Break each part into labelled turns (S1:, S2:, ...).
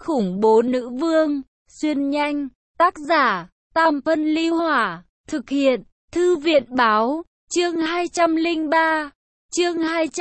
S1: khủng bố nữ vương, xuyên nhanh, tác giả, Tam Phân Ly Hỏa, thực hiện, Thư viện Báo, chương 203, chương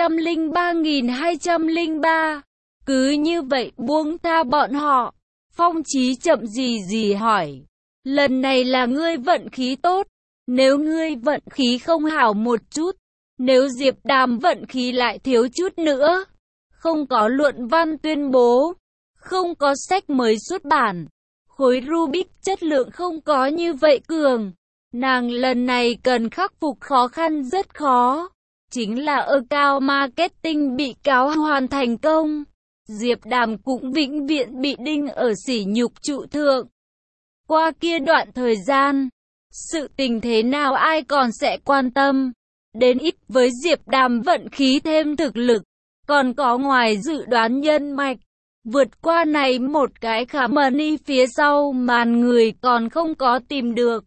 S1: 203.203, cứ như vậy buông tha bọn họ. Phong Chí chậm gì hỏi, lần này là ngươi vận khí tốt, nếu ngươi vận khí không hảo một chút, nếu Diệp Đàm vận khí lại thiếu chút nữa, không có luận văn tuyên bố, không có sách mới xuất bản, khối Rubik chất lượng không có như vậy cường, nàng lần này cần khắc phục khó khăn rất khó, chính là account marketing bị cáo hoàn thành công. Diệp Đàm cũng vĩnh viễn bị đinh ở sỉ nhục trụ thượng. Qua kia đoạn thời gian, sự tình thế nào ai còn sẽ quan tâm, đến ít với Diệp Đàm vận khí thêm thực lực, còn có ngoài dự đoán nhân mạch, vượt qua này một cái khả money phía sau màn người còn không có tìm được.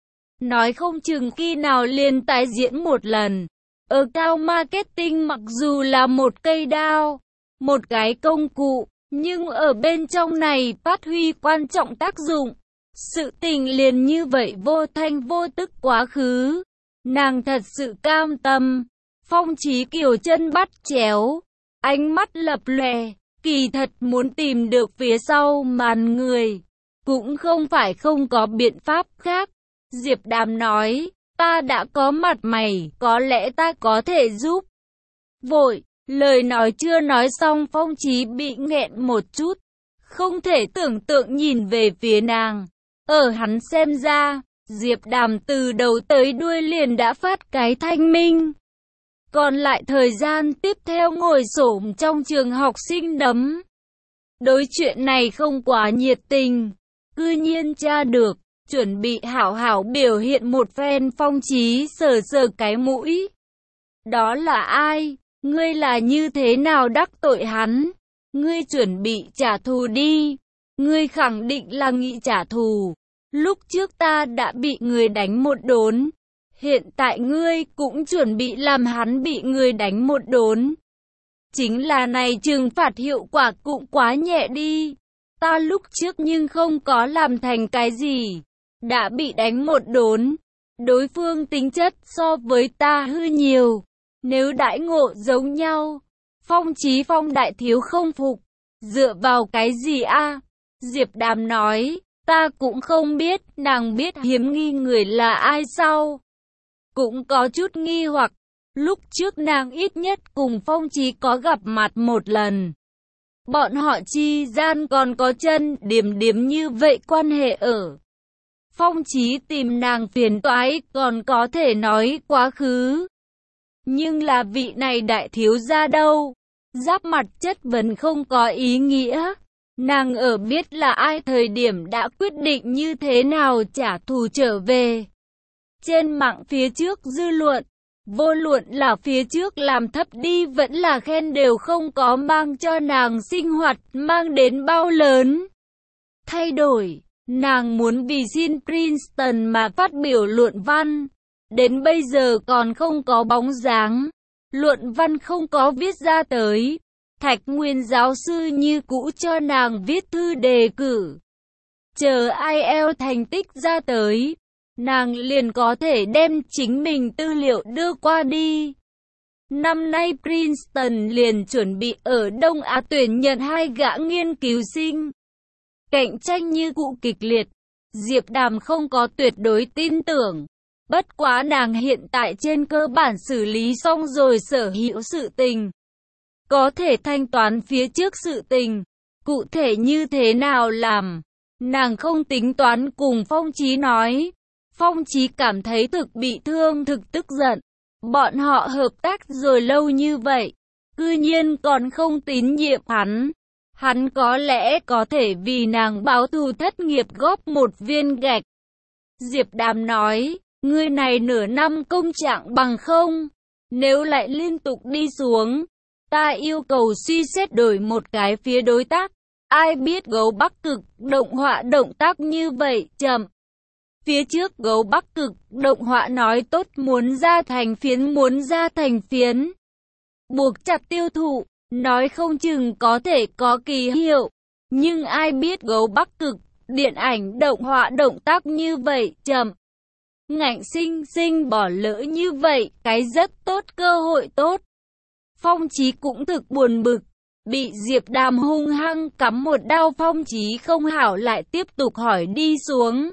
S1: Nói không chừng khi nào liền tái diễn một lần. Account marketing mặc dù là một cây đao, một cái công cụ, nhưng ở bên trong này phát huy quan trọng tác dụng. Sự tình liền như vậy vô thanh vô tức quá khứ. Nàng thật sự cam tâm. Phong Chí kiều chân bắt chéo, ánh mắt lập lòe, kỳ thật muốn tìm được phía sau màn người, cũng không phải không có biện pháp khác. Diệp Đàm nói, ta đã có mặt mày, có lẽ ta có thể giúp. Vội, lời nói chưa nói xong Phong Chí bị nghẹn một chút, không thể tưởng tượng nhìn về phía nàng. Ở hắn xem ra, Diệp Đàm từ đầu tới đuôi liền đã phát cái thanh minh. Còn lại thời gian tiếp theo ngồi xổm trong trường học sinh đấm. Đối chuyện này không quá nhiệt tình, cư nhiên tra được, chuẩn bị hảo hảo biểu hiện một phen. Phong Chí sờ sờ cái mũi. Đó là ai? Ngươi là như thế nào đắc tội hắn? Ngươi chuẩn bị trả thù đi. Ngươi khẳng định là nghĩ trả thù. Lúc trước ta đã bị người đánh một đốn. Hiện tại ngươi cũng chuẩn bị làm hắn bị người đánh một đốn. Chính là này trừng phạt hiệu quả cũng quá nhẹ đi. Ta lúc trước nhưng không có làm thành cái gì. Đã bị đánh một đốn. Đối phương tính chất so với ta hư nhiều. Nếu đãi ngộ giống nhau, Phong Chí Phong đại thiếu không phục. Dựa vào cái gì a? Diệp Đàm nói, ta cũng không biết. Nàng biết hiếm nghi người là ai sao? Cũng có chút nghi hoặc. Lúc trước nàng ít nhất cùng Phong Chí có gặp mặt một lần. Bọn họ chi gian còn có chân điểm như vậy quan hệ ở. Phong Chí tìm nàng phiền toái còn có thể nói quá khứ. Nhưng là vị này đại thiếu gia đâu? Giáp mặt chất vấn không có ý nghĩa. Nàng ở biết là ai thời điểm đã quyết định như thế nào trả thù trở về. Trên mạng phía trước dư luận, vô luận là phía trước làm thấp đi vẫn là khen đều không có mang cho nàng sinh hoạt mang đến bao lớn thay đổi. Nàng muốn vì xin Princeton mà phát biểu luận văn. Đến bây giờ còn không có bóng dáng. Luận văn không có viết ra tới. Thạch Nguyên giáo sư như cũ cho nàng viết thư đề cử. Chờ IELTS thành tích ra tới, nàng liền có thể đem chính mình tư liệu đưa qua đi. Năm nay Princeton liền chuẩn bị ở Đông Á tuyển nhận 2 gã nghiên cứu sinh. Cạnh tranh như cũ kịch liệt. Diệp Đàm không có tuyệt đối tin tưởng. Bất quá nàng hiện tại trên cơ bản xử lý xong rồi sở hữu sự tình. Có thể thanh toán phía trước sự tình. Cụ thể như thế nào làm? Nàng không tính toán cùng Phong Chí nói. Phong Chí cảm thấy thực bị thương, thực tức giận. Bọn họ hợp tác rồi lâu như vậy, cư nhiên còn không tín nhiệm hắn. Hắn có lẽ có thể vì nàng báo thù thất nghiệp góp một viên gạch. Diệp Đàm nói, ngươi này nửa năm công trạng bằng không? Nếu lại liên tục đi xuống, ta yêu cầu suy xét đổi một cái phía đối tác. Ai biết gấu Bắc Cực động họa động tác như vậy chậm. Phía trước gấu Bắc Cực động họa nói tốt muốn ra thành phiến. Buộc chặt tiêu thụ, nói không chừng có thể có kỳ hiệu. Nhưng ai biết gấu Bắc Cực, điện ảnh động họa động tác như vậy, chậm. Ngạnh sinh sinh bỏ lỡ như vậy, cái rất tốt, cơ hội tốt. Phong Chí cũng thực buồn bực, bị Diệp Đàm hung hăng cắm một đao. Phong Chí không hảo lại tiếp tục hỏi đi xuống.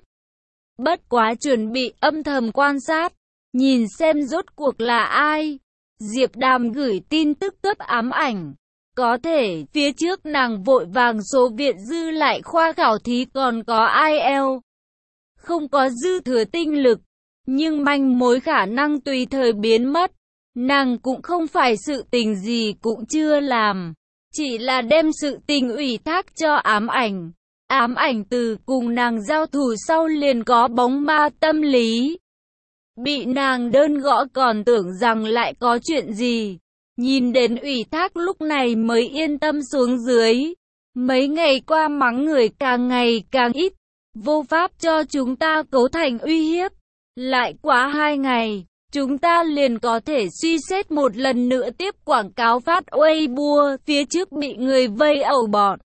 S1: Bất quá chuẩn bị âm thầm quan sát, nhìn xem rốt cuộc là ai. Diệp Đàm gửi tin tức cấp ám ảnh. Có thể, phía trước nàng vội vàng số viện dư lại khoa khảo thí còn có IELTS. Không có dư thừa tinh lực, nhưng manh mối khả năng tùy thời biến mất. Nàng cũng không phải sự tình gì cũng chưa làm, chỉ là đem sự tình ủy thác cho ám ảnh. Ám ảnh từ cùng nàng giao thủ sau liền có bóng ma tâm lý. Bị nàng đơn gõ còn tưởng rằng lại có chuyện gì. Nhìn đến ủy thác lúc này mới yên tâm xuống dưới. Mấy ngày qua mắng người càng ngày càng ít, vô pháp cho chúng ta cấu thành uy hiếp. Lại quá 2 ngày, chúng ta liền có thể suy xét một lần nữa tiếp quảng cáo phát Weibo. Phía trước bị người vây ẩu bọn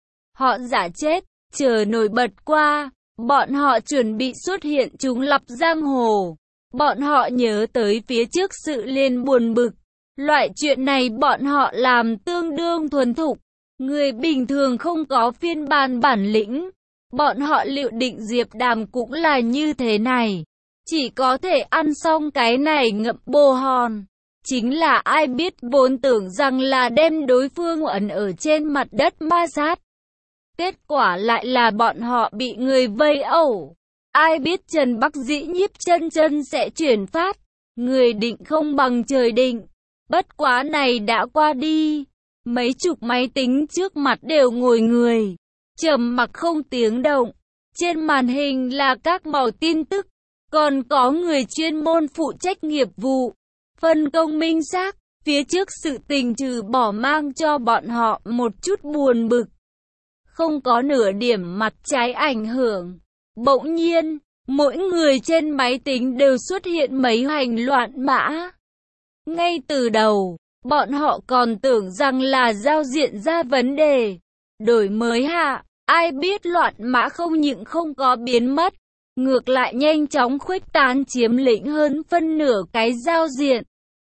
S1: họ giả chết, chờ nổi bật qua, bọn họ chuẩn bị xuất hiện chúng lập giang hồ. Bọn họ nhớ tới phía trước sự liền buồn bực. Loại chuyện này bọn họ làm tương đương thuần thục. Người bình thường không có phiên bản lĩnh. Bọn họ liệu định Diệp Đàm cũng là như thế này. Chỉ có thể ăn xong cái này ngậm bồ hòn. Chính là ai biết vốn tưởng rằng là đem đối phương ẩn ở trên mặt đất ma sát. Kết quả lại là bọn họ bị người vây ẩu. Ai biết Trần Bắc Dĩ nhiếp chân sẽ chuyển phát. Người định không bằng trời định. Bất quá này đã qua đi. Mấy chục máy tính trước mặt đều ngồi người. Trầm mặc không tiếng động. Trên màn hình là các màu tin tức. Còn có người chuyên môn phụ trách nghiệp vụ. Phân công minh xác. Phía trước sự tình trừ bỏ mang cho bọn họ một chút buồn bực. Không có nửa điểm mặt trái ảnh hưởng. Bỗng nhiên, mỗi người trên máy tính đều xuất hiện mấy hành loạn mã. Ngay từ đầu, bọn họ còn tưởng rằng là giao diện ra vấn đề. Đổi mới hạ, ai biết loạn mã không những không có biến mất. Ngược lại nhanh chóng khuếch tán chiếm lĩnh hơn phân nửa cái giao diện.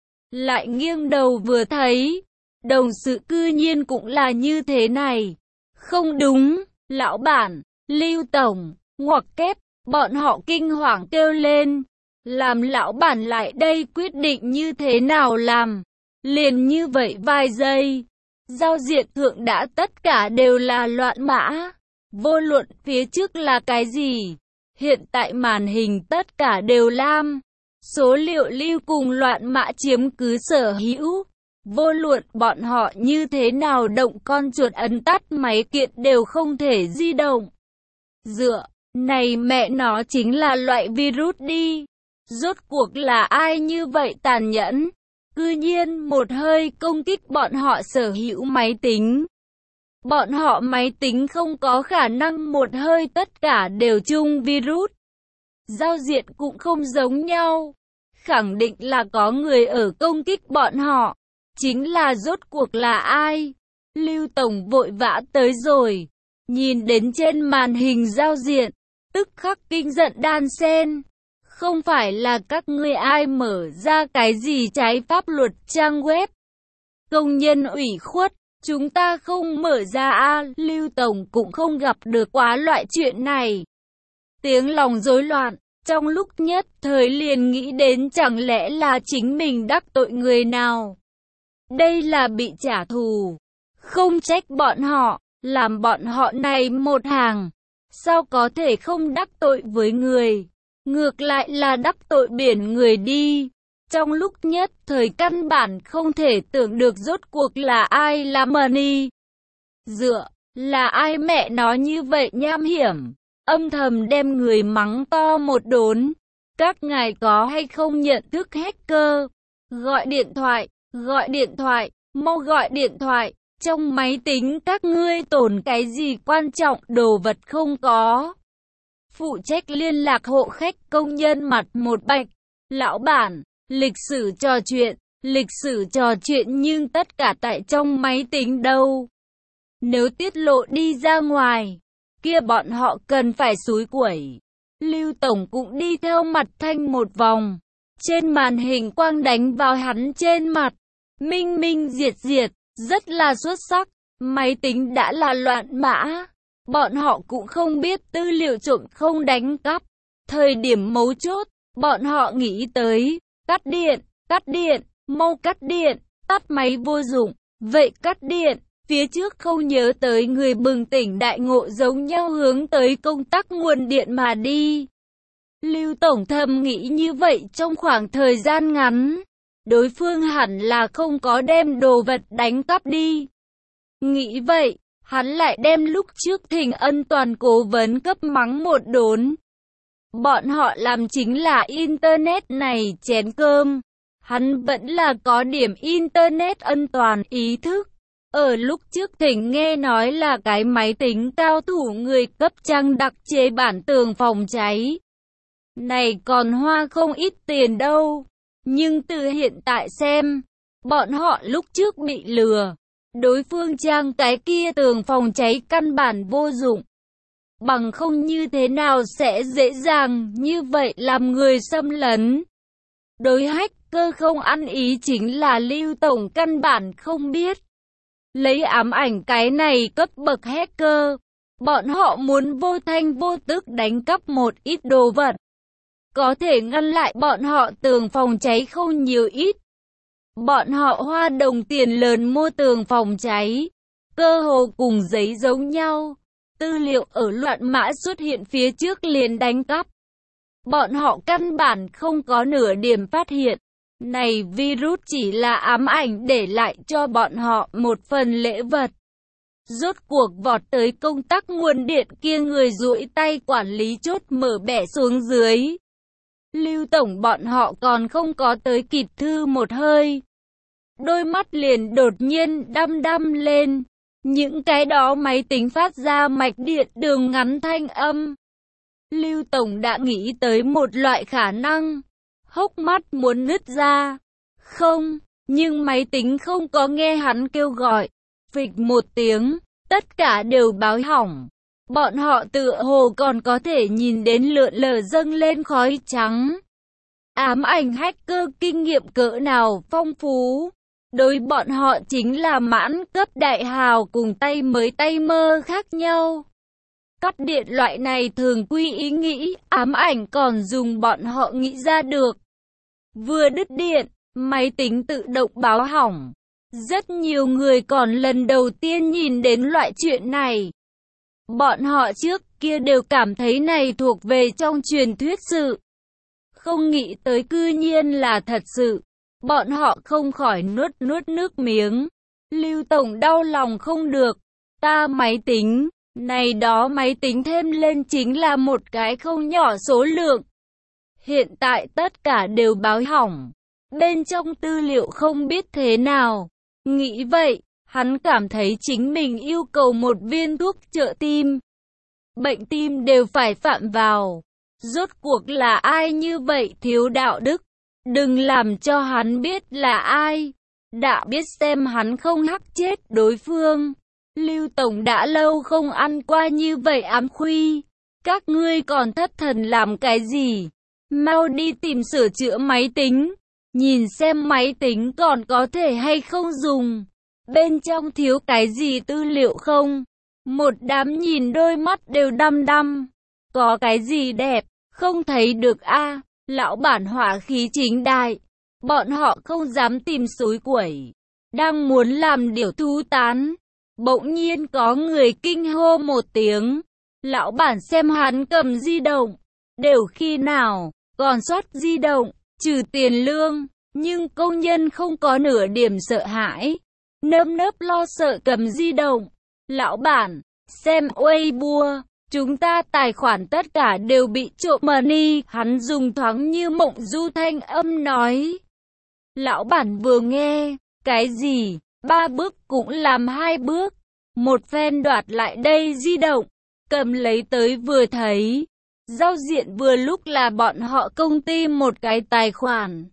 S1: Lại nghiêng đầu vừa thấy, đồng sự cư nhiên cũng là như thế này. Không đúng, lão bản, Lưu Tổng, ngoặc kép, bọn họ kinh hoàng kêu lên. Làm lão bản lại đây quyết định như thế nào làm. Liền như vậy vài giây, giao diện thượng đã tất cả đều là loạn mã. Vô luận phía trước là cái gì. Hiện tại màn hình tất cả đều lam. Số liệu lưu cùng loạn mã chiếm cứ sở hữu. Vô luận bọn họ như thế nào động con chuột ấn tắt máy kiện đều không thể di động. Dựa, này mẹ nó chính là loại virus đi. Rốt cuộc là ai như vậy tàn nhẫn? Cư nhiên một hơi công kích bọn họ sở hữu máy tính. Bọn họ máy tính không có khả năng một hơi tất cả đều chung virus. Giao diện cũng không giống nhau. Khẳng định là có người ở công kích bọn họ. Chính là rốt cuộc là ai? Lưu Tổng vội vã tới rồi. Nhìn đến trên màn hình giao diện, tức khắc kinh giận đan sen. Không phải là các ngươi ai mở ra cái gì trái pháp luật trang web. Công nhân ủy khuất, chúng ta không mở ra a. Lưu Tổng cũng không gặp được quá loại chuyện này. Tiếng lòng rối loạn, trong lúc nhất thời liền nghĩ đến chẳng lẽ là chính mình đắc tội người nào. Đây là bị trả thù. Không trách bọn họ, làm bọn họ này một hàng. Sao có thể không đắc tội với người? Ngược lại là đắc tội biển người đi. Trong lúc nhất thời căn bản không thể tưởng được rốt cuộc là ai là Money. Dựa, là ai mẹ nó như vậy nham hiểm. Âm thầm đem người mắng to một đốn. Các ngài có hay không nhận thức hacker? Gọi điện thoại, mau gọi điện thoại. Trong máy tính các ngươi tổn cái gì quan trọng đồ vật không có. Phụ trách liên lạc hộ khách công nhân mặt một bạch. Lão bản, lịch sử trò chuyện nhưng tất cả tại trong máy tính đâu. Nếu tiết lộ đi ra ngoài, kia bọn họ cần phải xúi quẩy. Lưu Tổng cũng đi theo mặt Thanh một vòng. Trên màn hình quang đánh vào hắn trên mặt. Minh minh diệt diệt, rất là xuất sắc. Máy tính đã là loạn mã. Bọn họ cũng không biết tư liệu trộm không đánh cắp. Thời điểm mấu chốt, bọn họ nghĩ tới, cắt điện, mau cắt điện, tắt máy vô dụng. Vậy cắt điện, phía trước không nhớ tới người bừng tỉnh đại ngộ giống nhau hướng tới công tắc nguồn điện mà đi. Lưu Tổng thầm nghĩ như vậy trong khoảng thời gian ngắn. Đối phương hẳn là không có đem đồ vật đánh cắp đi. Nghĩ vậy, hắn lại đem lúc trước Thịnh Ân toàn cố vấn cấp mắng một đốn. Bọn họ làm chính là Internet này chén cơm. Hắn vẫn là có điểm Internet an toàn ý thức. Ở lúc trước Thịnh nghe nói là cái máy tính cao thủ người cấp trang đặc chế bản tường phòng cháy. Này còn hoa không ít tiền đâu. Nhưng từ hiện tại xem, bọn họ lúc trước bị lừa. Đối phương trang cái kia tường phòng cháy căn bản vô dụng. Bằng không như thế nào sẽ dễ dàng như vậy làm người xâm lấn. Đối hacker không ăn ý chính là Lưu Tổng căn bản không biết. Lấy ám ảnh cái này cấp bậc hacker, bọn họ muốn vô thanh vô tức đánh cắp một ít đồ vật. Có thể ngăn lại bọn họ tường phòng cháy không nhiều ít. Bọn họ hoa đồng tiền lớn mua tường phòng cháy, cơ hồ cùng giấy giống nhau. Tư liệu ở loạn mã xuất hiện phía trước liền đánh cắp. Bọn họ căn bản không có nửa điểm phát hiện. Này virus chỉ là ám ảnh để lại cho bọn họ một phần lễ vật. Rốt cuộc vọt tới công tắc nguồn điện kia người duỗi tay quản lý chốt mở bẻ xuống dưới. Lưu Tổng bọn họ còn không có tới kịp thư một hơi. Đôi mắt liền đột nhiên đăm đăm lên. Những cái đó máy tính phát ra mạch điện đường ngắn thanh âm. Lưu Tổng đã nghĩ tới một loại khả năng. Hốc mắt muốn nứt ra. Không, nhưng máy tính không có nghe hắn kêu gọi. Phịch một tiếng, tất cả đều báo hỏng. Bọn họ tựa hồ còn có thể nhìn đến lượn lờ dâng lên khói trắng. Ám ảnh hacker kinh nghiệm cỡ nào phong phú. Đối bọn họ chính là mãn cấp đại hào cùng tay mới tay mơ khác nhau. Cắt điện loại này thường quy ý nghĩ, ám ảnh còn dùng bọn họ nghĩ ra được. Vừa đứt điện, máy tính tự động báo hỏng. Rất nhiều người còn lần đầu tiên nhìn đến loại chuyện này. Bọn họ trước kia đều cảm thấy này thuộc về trong truyền thuyết sự. Không nghĩ tới cư nhiên là thật sự. Bọn họ không khỏi nuốt nước miếng. Lưu Tổng đau lòng không được. Ta máy tính, này đó máy tính thêm lên chính là một cái không nhỏ số lượng. Hiện tại tất cả đều báo hỏng. Bên trong tư liệu không biết thế nào. Nghĩ vậy, hắn cảm thấy chính mình yêu cầu một viên thuốc trợ tim. Bệnh tim đều phải phạm vào. Rốt cuộc là ai như vậy thiếu đạo đức? Đừng làm cho hắn biết là ai. Đã biết xem hắn không hắc chết đối phương. Lưu Tổng đã lâu không ăn qua như vậy ám khuy. Các ngươi còn thất thần làm cái gì? Mau đi tìm sửa chữa máy tính. Nhìn xem máy tính còn có thể hay không dùng. Bên trong thiếu cái gì tư liệu không? Một đám nhìn đôi mắt đều đăm đăm. Có cái gì đẹp, không thấy được a. Lão bản hỏa khí chính đại. Bọn họ không dám tìm xúi quẩy. Đang muốn làm điều thú tán. Bỗng nhiên có người kinh hô một tiếng. Lão bản xem hắn cầm di động. Đều khi nào, còn soát di động, trừ tiền lương. Nhưng công nhân không có nửa điểm sợ hãi. Nơm nớp lo sợ cầm di động. Lão bản, xem Weibo. Chúng ta tài khoản tất cả đều bị trộm money. Hắn dùng thoáng như mộng du thanh âm nói. Lão bản vừa nghe, cái gì, 3 bước cũng làm 2 bước. Một phen đoạt lại đây di động, cầm lấy tới vừa thấy. Giao diện vừa lúc là bọn họ công ty một cái tài khoản.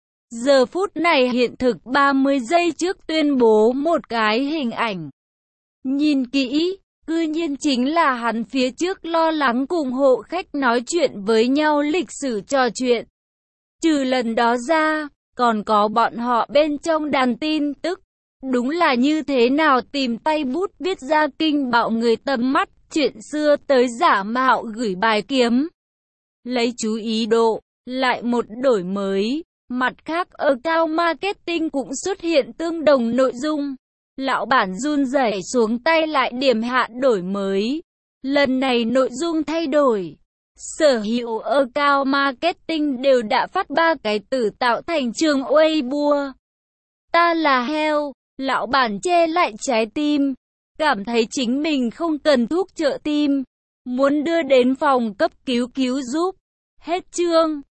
S1: Giờ phút này hiện thực 30 giây trước tuyên bố một cái hình ảnh. Nhìn kỹ, cư nhiên chính là hắn phía trước lo lắng cùng hộ khách nói chuyện với nhau lịch sử trò chuyện. Trừ lần đó ra, còn có bọn họ bên trong đàn tin tức. Đúng là như thế nào tìm tay bút viết ra kinh bạo người tầm mắt, chuyện xưa tới giả mạo gửi bài kiếm. Lấy chú ý độ, lại một đổi mới. Mặt khác ở cao marketing cũng xuất hiện tương đồng nội dung. Lão bản run rẩy xuống tay lại điểm hạn đổi mới. Lần này nội dung thay đổi. Sở hữu ở cao marketing đều đã phát 3 cái từ tạo thành trường Weibo. Ta là heo, lão bản che lại trái tim. Cảm thấy chính mình không cần thuốc trợ tim. Muốn đưa đến phòng cấp cứu cứu giúp. Hết chương.